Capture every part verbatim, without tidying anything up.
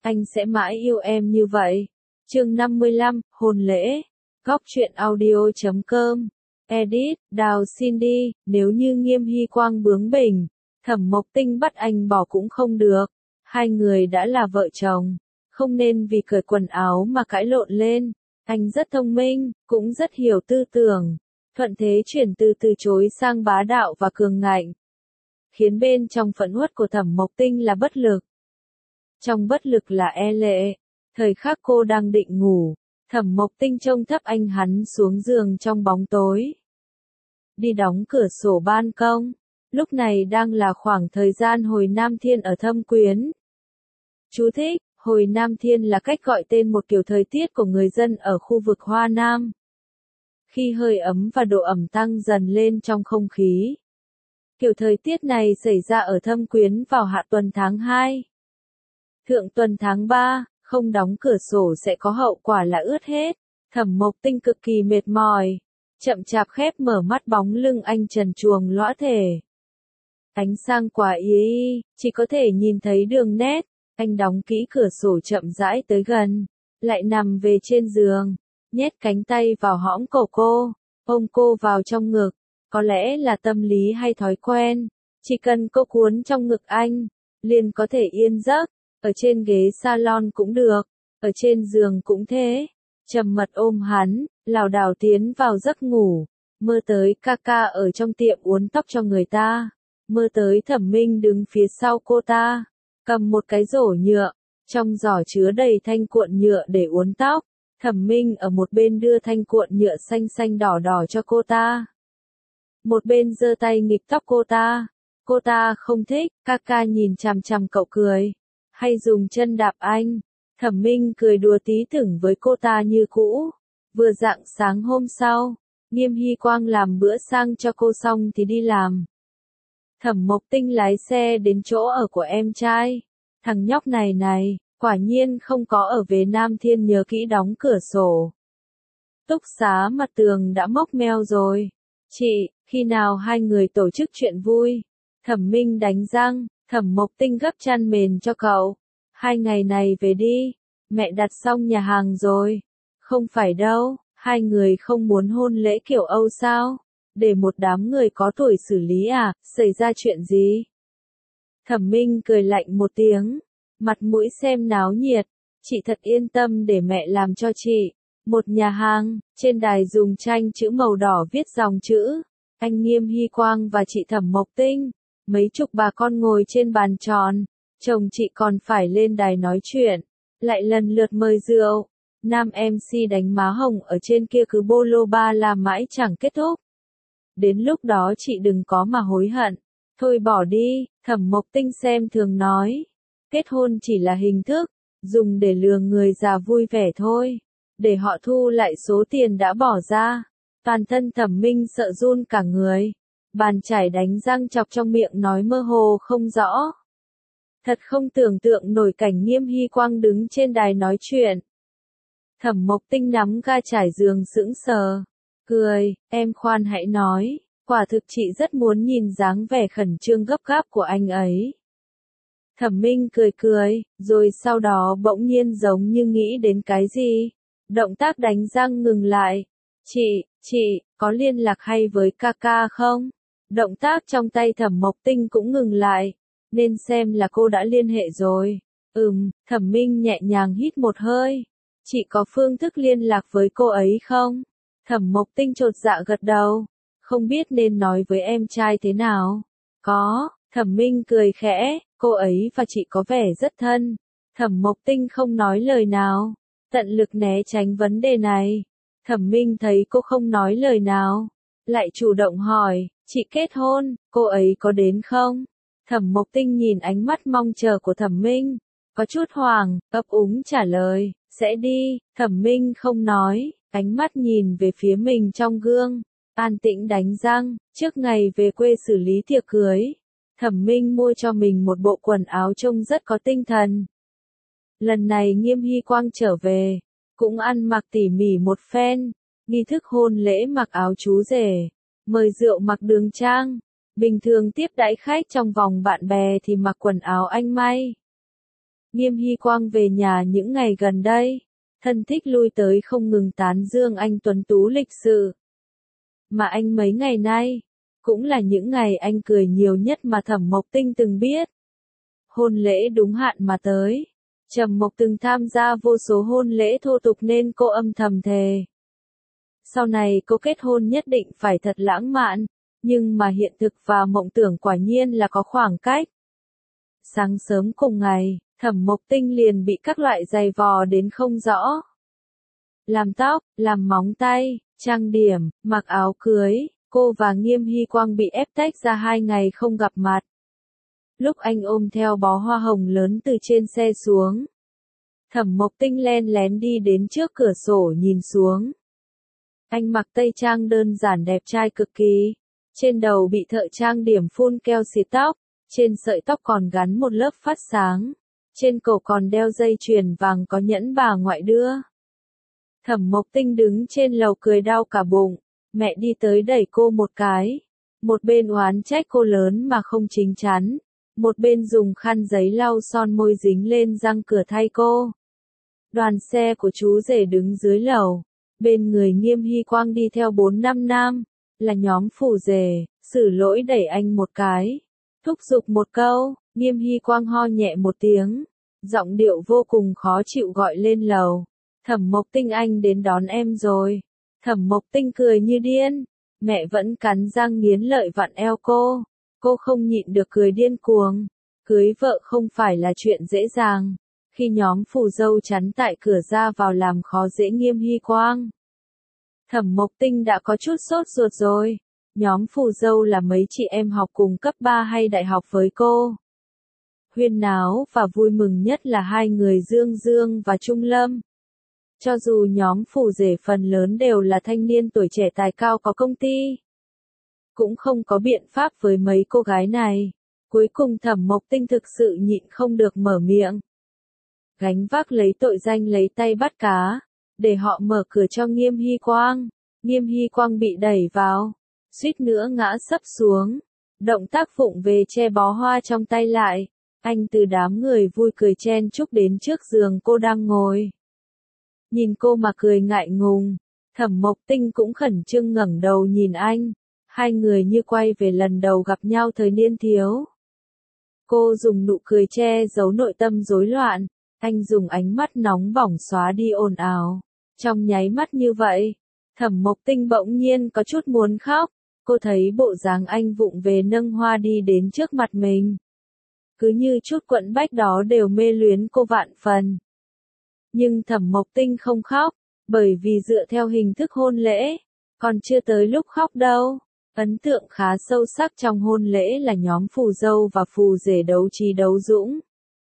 anh sẽ mãi yêu em như vậy. Chương năm mươi lăm, hôn lễ. Góc truyện audio chấm com. Edit, Đào Cindy, nếu như Nghiêm Hy Quang bướng bỉnh, Thẩm Mộc Tinh bắt anh bỏ cũng không được. Hai người đã là vợ chồng, không nên vì cởi quần áo mà cãi lộn lên. Anh rất thông minh, cũng rất hiểu tư tưởng. Thuận thế chuyển từ từ chối sang bá đạo và cường ngạnh, khiến bên trong phẫn uất của Thẩm Mộc Tinh là bất lực. Trong bất lực là e lệ. Thời khắc cô đang định ngủ, Thẩm Mộc Tinh trông thấp anh hắn xuống giường trong bóng tối. Đi đóng cửa sổ ban công. Lúc này đang là khoảng thời gian hồi Nam Thiên ở Thâm Quyến. Chú thích, hồi Nam Thiên là cách gọi tên một kiểu thời tiết của người dân ở khu vực Hoa Nam. Khi hơi ấm và độ ẩm tăng dần lên trong không khí. Kiểu thời tiết này xảy ra ở Thâm Quyến vào hạ tuần tháng hai. Thượng tuần tháng ba, không đóng cửa sổ sẽ có hậu quả là ướt hết. Thẩm Mộc Tinh cực kỳ mệt mỏi, chậm chạp khép mở mắt, bóng lưng anh trần truồng lõa thể. Ánh sang quả y, chỉ có thể nhìn thấy đường nét. Anh đóng kỹ cửa sổ chậm rãi tới gần, lại nằm về trên giường, nhét cánh tay vào hõm cổ cô, ôm cô vào trong ngực. Có lẽ là tâm lý hay thói quen, chỉ cần cô cuốn trong ngực anh, liền có thể yên giấc. Ở trên ghế salon cũng được, ở trên giường cũng thế. Trầm mật ôm hắn, lảo đảo tiến vào giấc ngủ. Mơ tới ca ca ở trong tiệm uốn tóc cho người ta. Mơ tới Thẩm Minh đứng phía sau cô ta, cầm một cái rổ nhựa, trong giỏ chứa đầy thanh cuộn nhựa để uốn tóc. Thẩm Minh ở một bên đưa thanh cuộn nhựa xanh xanh đỏ đỏ cho cô ta, một bên giơ tay nghịch tóc cô ta. Cô ta không thích, ca ca nhìn chằm chằm cậu cười, hay dùng chân đạp anh. Thẩm Minh cười đùa tí tưởng với cô ta như cũ. Vừa rạng sáng hôm sau, Nghiêm Hy Quang làm bữa sang cho cô xong thì đi làm. Thẩm Mộc Tinh lái xe đến chỗ ở của em trai. Thằng nhóc này này, quả nhiên không có ở về Nam Thiên, nhớ kỹ đóng cửa sổ. Túc xá mặt tường đã mốc meo rồi. Chị, khi nào hai người tổ chức chuyện vui? Thẩm Minh đánh răng, Thẩm Mộc Tinh gấp chăn mền cho cậu. Hai ngày này về đi, mẹ đặt xong nhà hàng rồi. Không phải đâu, hai người không muốn hôn lễ kiểu Âu sao? Để một đám người có tuổi xử lý à, xảy ra chuyện gì? Thẩm Minh cười lạnh một tiếng, mặt mũi xem náo nhiệt. Chị thật yên tâm để mẹ làm cho chị. Một nhà hàng, trên đài dùng tranh chữ màu đỏ viết dòng chữ. Anh Nghiêm Hy Quang và chị Thẩm Mộc Tinh. Mấy chục bà con ngồi trên bàn tròn. Chồng chị còn phải lên đài nói chuyện. Lại lần lượt mời rượu. Nam em xê đánh má hồng ở trên kia cứ bô lô ba la mãi chẳng kết thúc. Đến lúc đó chị đừng có mà hối hận. Thôi bỏ đi, Thẩm Mộc Tinh xem thường nói. Kết hôn chỉ là hình thức, dùng để lừa người già vui vẻ thôi. Để họ thu lại số tiền đã bỏ ra. Toàn thân Thẩm Minh sợ run cả người. Bàn chải đánh răng chọc trong miệng nói mơ hồ không rõ. Thật không tưởng tượng nổi cảnh Nghiêm Hy Quang đứng trên đài nói chuyện. Thẩm Mộc Tinh nắm ga trải giường sững sờ. Cười, em khoan hãy nói, quả thực chị rất muốn nhìn dáng vẻ khẩn trương gấp gáp của anh ấy. Thẩm Minh cười cười, rồi sau đó bỗng nhiên giống như nghĩ đến cái gì. Động tác đánh răng ngừng lại. Chị, chị, có liên lạc hay với ca ca không? Động tác trong tay Thẩm Mộc Tinh cũng ngừng lại. Nên xem là cô đã liên hệ rồi. Ừm, Thẩm Minh nhẹ nhàng hít một hơi. Chị có phương thức liên lạc với cô ấy không? Thẩm Mộc Tinh chột dạ gật đầu. Không biết nên nói với em trai thế nào. Có, Thẩm Minh cười khẽ, cô ấy và chị có vẻ rất thân. Thẩm Mộc Tinh không nói lời nào, tận lực né tránh vấn đề này. Thẩm Minh thấy cô không nói lời nào, lại chủ động hỏi, chị kết hôn, cô ấy có đến không? Thẩm Mộc Tinh nhìn ánh mắt mong chờ của Thẩm Minh, có chút hoảng, ấp úng trả lời, sẽ đi. Thẩm Minh không nói, ánh mắt nhìn về phía mình trong gương, an tĩnh đánh răng. Trước ngày về quê xử lý tiệc cưới, Thẩm Minh mua cho mình một bộ quần áo trông rất có tinh thần. Lần này Nghiêm Hy Quang trở về, cũng ăn mặc tỉ mỉ một phen. Nghi thức hôn lễ mặc áo chú rể, mời rượu mặc đường trang. Bình thường tiếp đãi khách trong vòng bạn bè thì mặc quần áo anh may. Nghiêm Hy Quang về nhà những ngày gần đây, thân thích lui tới không ngừng tán dương anh tuấn tú lịch sự. Mà anh mấy ngày nay, cũng là những ngày anh cười nhiều nhất mà Thẩm Mộc Tinh từng biết. Hôn lễ đúng hạn mà tới. Trầm Mộc từng tham gia vô số hôn lễ thô tục nên cô âm thầm thề. Sau này cô kết hôn nhất định phải thật lãng mạn, nhưng mà hiện thực và mộng tưởng quả nhiên là có khoảng cách. Sáng sớm cùng ngày, Thẩm Mộc Tinh liền bị các loại giày vò đến không rõ. Làm tóc, làm móng tay, trang điểm, mặc áo cưới, cô và Nghiêm Hy Quang bị ép tách ra hai ngày không gặp mặt. Lúc anh ôm theo bó hoa hồng lớn từ trên xe xuống, Thẩm Mộc Tinh len lén đi đến trước cửa sổ nhìn xuống. Anh mặc tây trang đơn giản đẹp trai cực kỳ, trên đầu bị thợ trang điểm phun keo xịt tóc, trên sợi tóc còn gắn một lớp phát sáng, trên cổ còn đeo dây chuyền vàng có nhẫn bà ngoại đưa. Thẩm Mộc Tinh đứng trên lầu cười đau cả bụng, mẹ đi tới đẩy cô một cái, một bên oán trách cô lớn mà không chín chắn, một bên dùng khăn giấy lau son môi dính lên răng cửa thay cô. Đoàn xe của chú rể đứng dưới lầu, bên người Nghiêm Hy Quang đi theo bốn năm nam, là nhóm phủ rể, xử lỗi đẩy anh một cái, thúc giục một câu, Nghiêm Hy Quang ho nhẹ một tiếng, giọng điệu vô cùng khó chịu gọi lên lầu. Thẩm Mộc Tinh anh đến đón em rồi. Thẩm Mộc Tinh cười như điên, mẹ vẫn cắn răng nghiến lợi vặn eo cô. Cô không nhịn được cười điên cuồng. Cưới vợ không phải là chuyện dễ dàng. Khi nhóm phù dâu chắn tại cửa ra vào làm khó dễ Nghiêm Hy Quang, Thẩm Mộc Tinh đã có chút sốt ruột rồi. Nhóm phù dâu là mấy chị em học cùng cấp ba hay đại học với cô. Huyên náo và vui mừng nhất là hai người Dương Dương và Trung Lâm. Cho dù nhóm phù rể phần lớn đều là thanh niên tuổi trẻ tài cao có công ty, cũng không có biện pháp với mấy cô gái này. Cuối cùng Thẩm Mộc Tinh thực sự nhịn không được mở miệng. Gánh vác lấy tội danh lấy tay bắt cá, để họ mở cửa cho Nghiêm Hy Quang. Nghiêm Hy Quang bị đẩy vào, suýt nữa ngã sấp xuống. Động tác vụng về che bó hoa trong tay lại, anh từ đám người vui cười chen chúc đến trước giường cô đang ngồi. Nhìn cô mà cười ngại ngùng, Thẩm Mộc Tinh cũng khẩn trương ngẩng đầu nhìn anh, hai người như quay về lần đầu gặp nhau thời niên thiếu. Cô dùng nụ cười che giấu nội tâm rối loạn, anh dùng ánh mắt nóng bỏng xóa đi ồn ào. Trong nháy mắt như vậy, Thẩm Mộc Tinh bỗng nhiên có chút muốn khóc, cô thấy bộ dáng anh vụng về nâng hoa đi đến trước mặt mình. Cứ như chút quẫn bách đó đều mê luyến cô vạn phần. Nhưng Thẩm Mộc Tinh không khóc, bởi vì dựa theo hình thức hôn lễ, còn chưa tới lúc khóc đâu. Ấn tượng khá sâu sắc trong hôn lễ là nhóm phù dâu và phù rể đấu trí đấu dũng.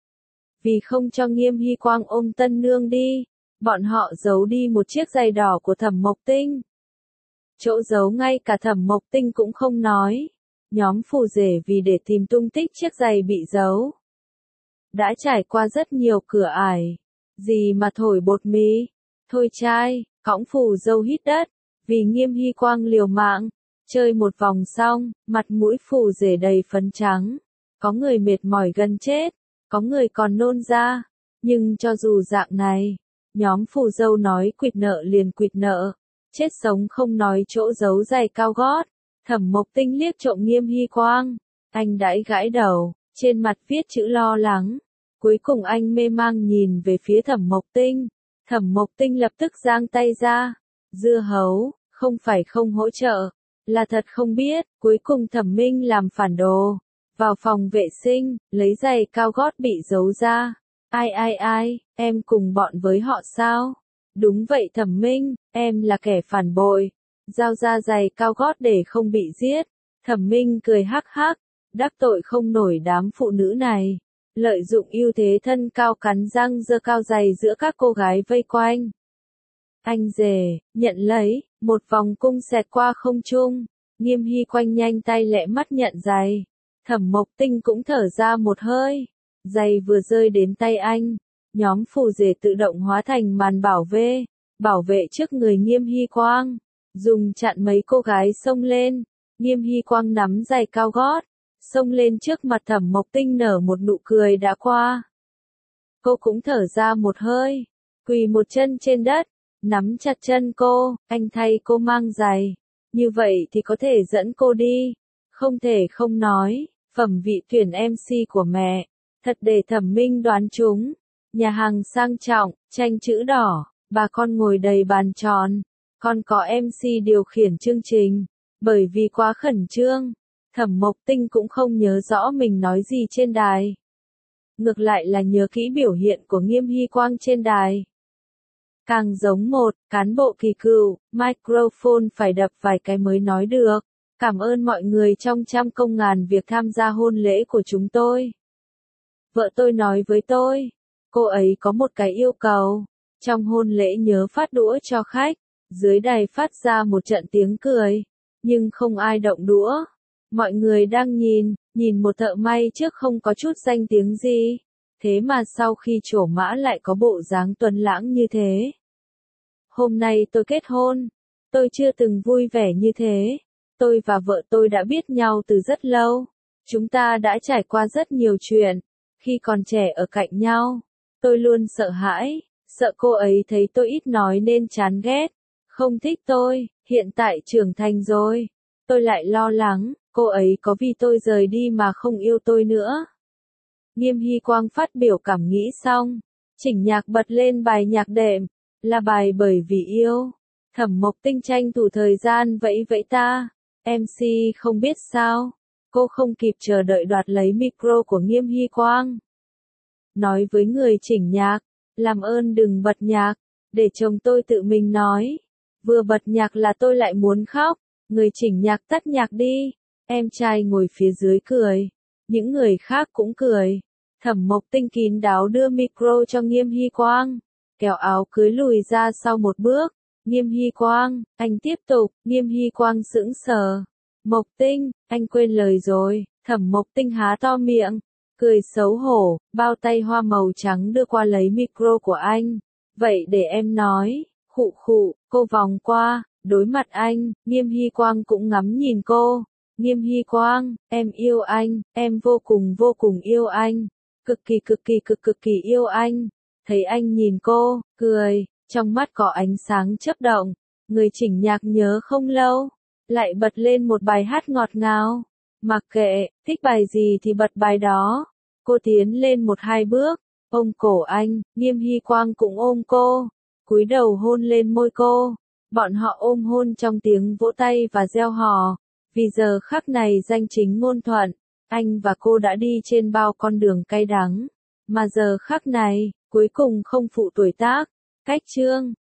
Vì không cho Nghiêm Hy Quang ôm tân nương đi, bọn họ giấu đi một chiếc giày đỏ của Thẩm Mộc Tinh. Chỗ giấu ngay cả Thẩm Mộc Tinh cũng không nói. Nhóm phù rể vì để tìm tung tích chiếc giày bị giấu, đã trải qua rất nhiều cửa ải. Gì mà thổi bột mì, thôi trai, cõng phù dâu hít đất, vì Nghiêm Hy Quang liều mạng, chơi một vòng xong, mặt mũi phù rể đầy phấn trắng, có người mệt mỏi gần chết, có người còn nôn ra, nhưng cho dù dạng này, nhóm phù dâu nói quỵt nợ liền quỵt nợ, chết sống không nói chỗ giấu giày cao gót. Thẩm Mộc Tinh liếc trộm Nghiêm Hy Quang, anh đãi gãi đầu, trên mặt viết chữ lo lắng. Cuối cùng anh mê mang nhìn về phía Thẩm Mộc Tinh. Thẩm Mộc Tinh lập tức giang tay ra. Dưa hấu, không phải không hỗ trợ, là thật không biết. Cuối cùng Thẩm Minh làm phản đồ, vào phòng vệ sinh, lấy giày cao gót bị giấu ra. Ai ai ai, em cùng bọn với họ sao? Đúng vậy Thẩm Minh, em là kẻ phản bội. Giao ra giày cao gót để không bị giết. Thẩm Minh cười hắc hắc, đắc tội không nổi đám phụ nữ này. Lợi dụng ưu thế thân cao cắn răng giơ cao giày giữa các cô gái vây quanh. Anh rể, nhận lấy, một vòng cung xẹt qua không trung. Nghiêm Hy Quang nhanh tay lẹ mắt nhận giày. Thẩm Mộc Tinh cũng thở ra một hơi. Giày vừa rơi đến tay anh, nhóm phù rể tự động hóa thành màn bảo vệ, bảo vệ trước người Nghiêm Hy Quang, dùng chặn mấy cô gái xông lên. Nghiêm Hy Quang nắm giày cao gót, xông lên trước mặt Thẩm Mộc Tinh nở một nụ cười đã qua. Cô cũng thở ra một hơi, quỳ một chân trên đất, nắm chặt chân cô, anh thay cô mang giày. Như vậy thì có thể dẫn cô đi. Không thể không nói, phẩm vị tuyển em xê của mẹ, thật để Thẩm Minh đoán trúng. Nhà hàng sang trọng, tranh chữ đỏ, bà con ngồi đầy bàn tròn, còn có em xê điều khiển chương trình. Bởi vì quá khẩn trương, Thẩm Mộc Tinh cũng không nhớ rõ mình nói gì trên đài. Ngược lại là nhớ kỹ biểu hiện của Nghiêm Hy Quang trên đài. Càng giống một cán bộ kỳ cựu, microphone phải đập vài cái mới nói được. Cảm ơn mọi người trong trăm công ngàn việc tham gia hôn lễ của chúng tôi. Vợ tôi nói với tôi, cô ấy có một cái yêu cầu. Trong hôn lễ nhớ phát đũa cho khách. Dưới đài phát ra một trận tiếng cười. Nhưng không ai động đũa. Mọi người đang nhìn, nhìn một thợ may trước không có chút danh tiếng gì. Thế mà sau khi trổ mã lại có bộ dáng tuấn lãng như thế. Hôm nay tôi kết hôn. Tôi chưa từng vui vẻ như thế. Tôi và vợ tôi đã biết nhau từ rất lâu. Chúng ta đã trải qua rất nhiều chuyện. Khi còn trẻ ở cạnh nhau, tôi luôn sợ hãi, sợ cô ấy thấy tôi ít nói nên chán ghét, không thích tôi. Hiện tại trưởng thành rồi, tôi lại lo lắng, cô ấy có vì tôi rời đi mà không yêu tôi nữa. Nghiêm Hy Quang phát biểu cảm nghĩ xong, chỉnh nhạc bật lên bài nhạc đệm, là bài Bởi Vì Yêu. Thẩm Mộc Tinh tranh thủ thời gian vẫy vẫy ta. em xê không biết sao, cô không kịp chờ đợi đoạt lấy micro của Nghiêm Hy Quang. Nói với người chỉnh nhạc, làm ơn đừng bật nhạc, để chồng tôi tự mình nói. Vừa bật nhạc là tôi lại muốn khóc, người chỉnh nhạc tắt nhạc đi. Em trai ngồi phía dưới cười, những người khác cũng cười. Thẩm Mộc Tinh kín đáo đưa micro cho Nghiêm Hy Quang, kéo áo cưới lùi ra sau một bước. Nghiêm Hy Quang, anh tiếp tục. Nghiêm Hy Quang sững sờ. Mộc Tinh, anh quên lời rồi. Thẩm Mộc Tinh há to miệng, cười xấu hổ, bao tay hoa màu trắng đưa qua lấy micro của anh. Vậy để em nói. Khụ khụ, cô vòng qua, đối mặt anh. Nghiêm Hy Quang cũng ngắm nhìn cô. Nghiêm Hy Quang, em yêu anh, em vô cùng vô cùng yêu anh. Cực kỳ cực kỳ cực cực kỳ yêu anh. Thấy anh nhìn cô, cười. Trong mắt có ánh sáng chớp động, người chỉnh nhạc nhớ không lâu, lại bật lên một bài hát ngọt ngào. Mặc kệ, thích bài gì thì bật bài đó. Cô tiến lên một hai bước, ôm cổ anh, Nghiêm Hy Quang cũng ôm cô, cúi đầu hôn lên môi cô. Bọn họ ôm hôn trong tiếng vỗ tay và reo hò, vì giờ khắc này danh chính ngôn thuận, anh và cô đã đi trên bao con đường cay đắng, mà giờ khắc này, cuối cùng không phụ tuổi tác. Cách chương